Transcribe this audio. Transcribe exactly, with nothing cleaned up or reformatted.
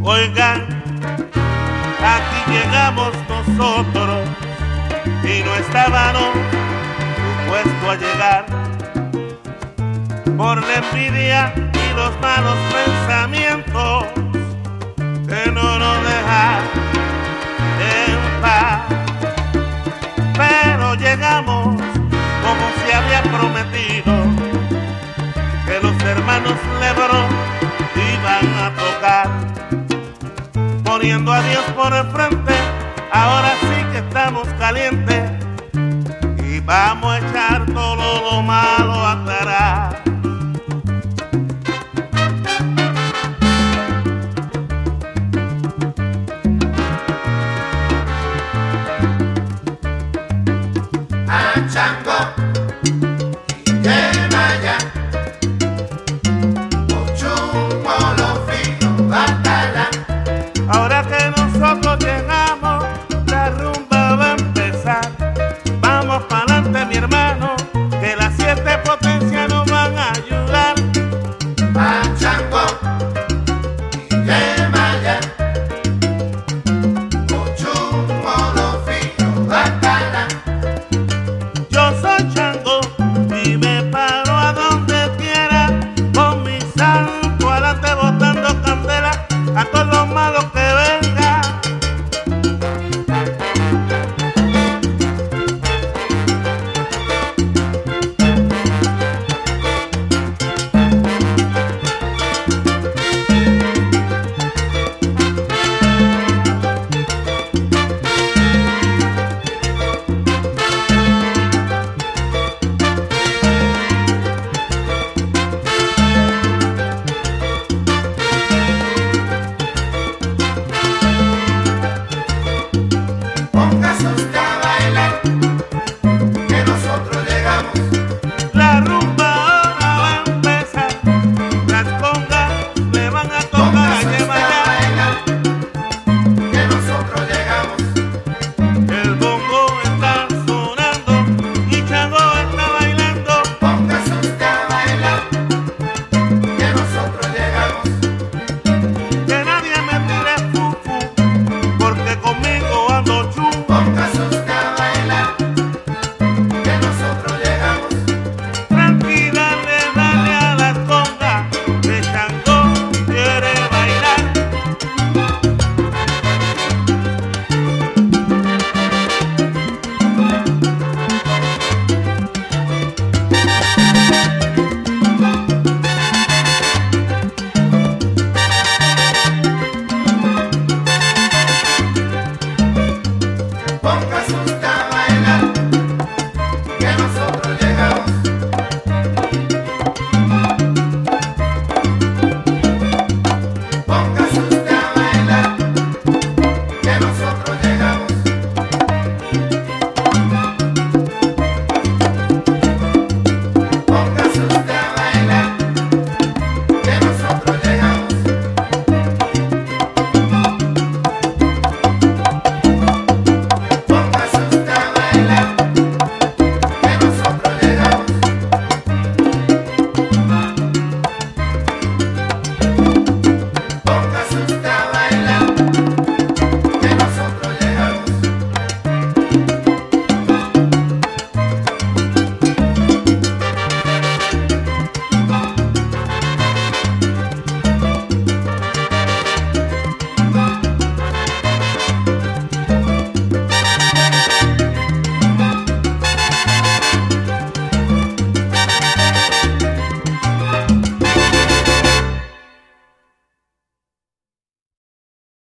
Oigan, aquí llegamos nosotros y no estábamos supuestos a llegar por la envidia y los malos pensamientos que no nos dejan en paz. Pero llegamos como se había prometido, que los hermanos Lebrón iban a tocar, poniendo a Dios por el frente. Ahora sí que estamos calientes y vamos a echar todo lo malo a aclarar.